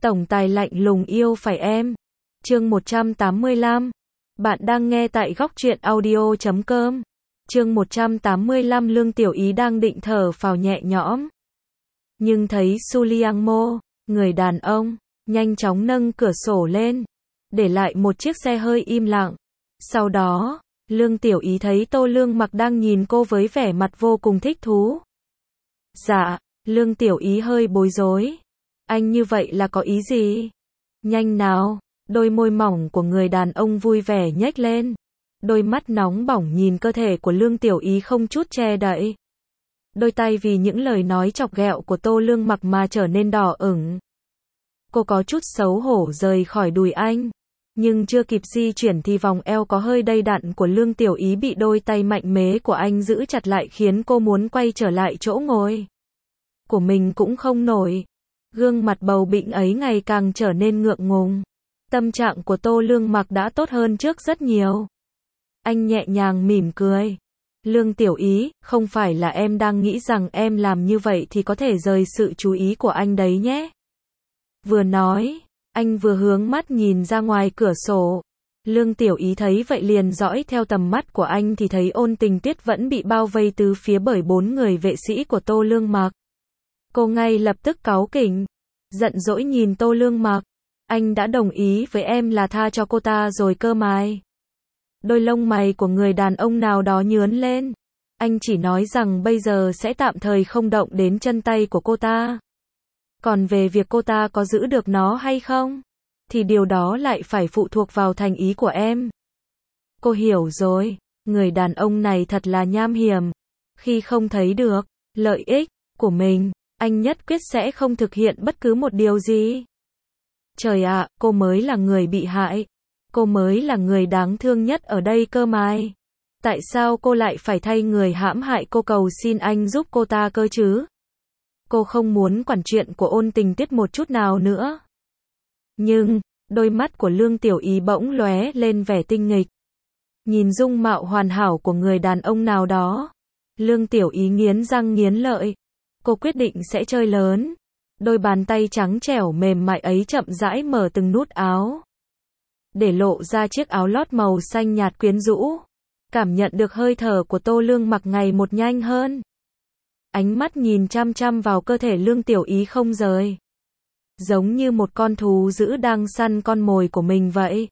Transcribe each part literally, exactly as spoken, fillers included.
Tổng tài lạnh lùng yêu phải em. Chương một trăm tám mươi lăm. Bạn đang nghe tại góc truyện audio chấm com. Chương một trăm tám mươi lăm. Lương Tiểu Ý đang định thở phào nhẹ nhõm, nhưng thấy Suliangmo, người đàn ông, nhanh chóng nâng cửa sổ lên, để lại một chiếc xe hơi im lặng. Sau đó, Lương Tiểu Ý thấy Tô Lương Mặc đang nhìn cô với vẻ mặt vô cùng thích thú. Dạ, Lương Tiểu Ý hơi bối rối. Anh như vậy là có ý gì? Nhanh nào, đôi môi mỏng của người đàn ông vui vẻ nhếch lên. Đôi mắt nóng bỏng nhìn cơ thể của Lương Tiểu Ý không chút che đậy. Đôi tay vì những lời nói chọc ghẹo của Tô Lương Mặc mà trở nên đỏ ửng. Cô có chút xấu hổ rời khỏi đùi anh, nhưng chưa kịp di chuyển thì vòng eo có hơi đầy đặn của Lương Tiểu Ý bị đôi tay mạnh mẽ của anh giữ chặt lại, khiến cô muốn quay trở lại chỗ ngồi của mình cũng không nổi. Gương mặt bầu bĩnh ấy ngày càng trở nên ngượng ngùng. Tâm trạng của Tô Lương Mặc đã tốt hơn trước rất nhiều. Anh nhẹ nhàng mỉm cười. Lương Tiểu Ý, không phải là em đang nghĩ rằng em làm như vậy thì có thể rời sự chú ý của anh đấy nhé. Vừa nói, anh vừa hướng mắt nhìn ra ngoài cửa sổ. Lương Tiểu Ý thấy vậy liền dõi theo tầm mắt của anh thì thấy Ôn Tình Tuyết vẫn bị bao vây từ phía bởi bốn người vệ sĩ của Tô Lương Mặc. Cô ngay lập tức cáu kỉnh, giận dỗi nhìn Tô Lương Mặc. Anh đã đồng ý với em là tha cho cô ta rồi cơ mà. Đôi lông mày của người đàn ông nào đó nhướng lên. Anh chỉ nói rằng bây giờ sẽ tạm thời không động đến chân tay của cô ta. Còn về việc cô ta có giữ được nó hay không, thì điều đó lại phải phụ thuộc vào thành ý của em. Cô hiểu rồi, người đàn ông này thật là nham hiểm. Khi không thấy được lợi ích của mình, anh nhất quyết sẽ không thực hiện bất cứ một điều gì. Trời ạ, cô mới là người bị hại. Cô mới là người đáng thương nhất ở đây cơ mà. Tại sao cô lại phải thay người hãm hại cô cầu xin anh giúp cô ta cơ chứ? Cô không muốn quản chuyện của Ôn Tình Tuyết một chút nào nữa. Nhưng, đôi mắt của Lương Tiểu Ý bỗng lóe lên vẻ tinh nghịch. Nhìn dung mạo hoàn hảo của người đàn ông nào đó, Lương Tiểu Ý nghiến răng nghiến lợi. Cô quyết định sẽ chơi lớn. Đôi bàn tay trắng trẻo mềm mại ấy chậm rãi mở từng nút áo, để lộ ra chiếc áo lót màu xanh nhạt quyến rũ. Cảm nhận được hơi thở của Tô Lương Mặc ngày một nhanh hơn. Ánh mắt nhìn chăm chăm vào cơ thể Lương Tiểu Ý không rời. Giống như một con thú dữ đang săn con mồi của mình vậy.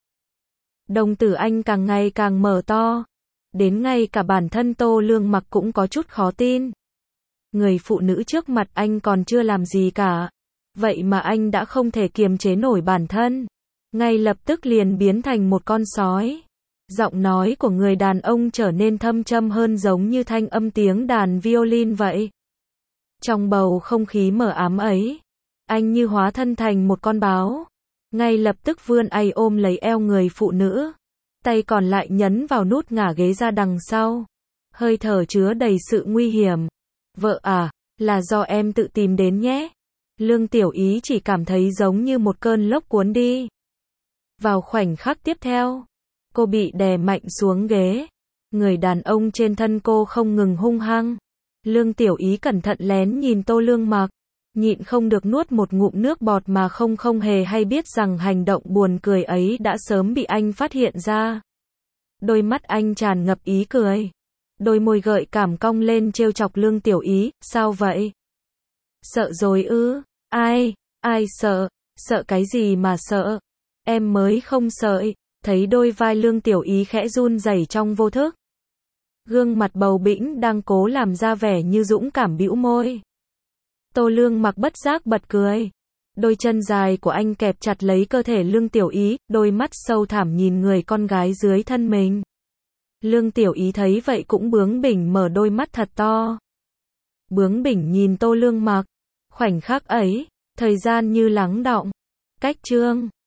Đồng tử anh càng ngày càng mở to. Đến ngay cả bản thân Tô Lương Mặc cũng có chút khó tin. Người phụ nữ trước mặt anh còn chưa làm gì cả. Vậy mà anh đã không thể kiềm chế nổi bản thân. Ngay lập tức liền biến thành một con sói. Giọng nói của người đàn ông trở nên thâm trầm hơn, giống như thanh âm tiếng đàn violin vậy. Trong bầu không khí mờ ám ấy, anh như hóa thân thành một con báo. Ngay lập tức vươn tay ôm lấy eo người phụ nữ. Tay còn lại nhấn vào nút ngả ghế ra đằng sau. Hơi thở chứa đầy sự nguy hiểm. Vợ à, là do em tự tìm đến nhé. Lương Tiểu Ý chỉ cảm thấy giống như một cơn lốc cuốn đi. Vào khoảnh khắc tiếp theo, cô bị đè mạnh xuống ghế. Người đàn ông trên thân cô không ngừng hung hăng. Lương Tiểu Ý cẩn thận lén nhìn Tô Lương Mặc, nhịn không được nuốt một ngụm nước bọt mà không không hề hay biết rằng hành động buồn cười ấy đã sớm bị anh phát hiện ra. Đôi mắt anh tràn ngập ý cười. Đôi môi gợi cảm cong lên trêu chọc Lương Tiểu Ý. Sao vậy? Sợ rồi ư? Ai? Ai sợ? Sợ cái gì mà sợ? Em mới không sợ. Thấy đôi vai Lương Tiểu Ý khẽ run rẩy trong vô thức. Gương mặt bầu bĩnh đang cố làm ra vẻ như dũng cảm bĩu môi. Tô Lương Mặc bất giác bật cười. Đôi chân dài của anh kẹp chặt lấy cơ thể Lương Tiểu Ý, đôi mắt sâu thẳm nhìn người con gái dưới thân mình. Lương Tiểu Ý thấy vậy cũng bướng bỉnh mở đôi mắt thật to. Bướng bỉnh nhìn Tô Lương Mặc. Khoảnh khắc ấy, thời gian như lắng đọng. Cách chương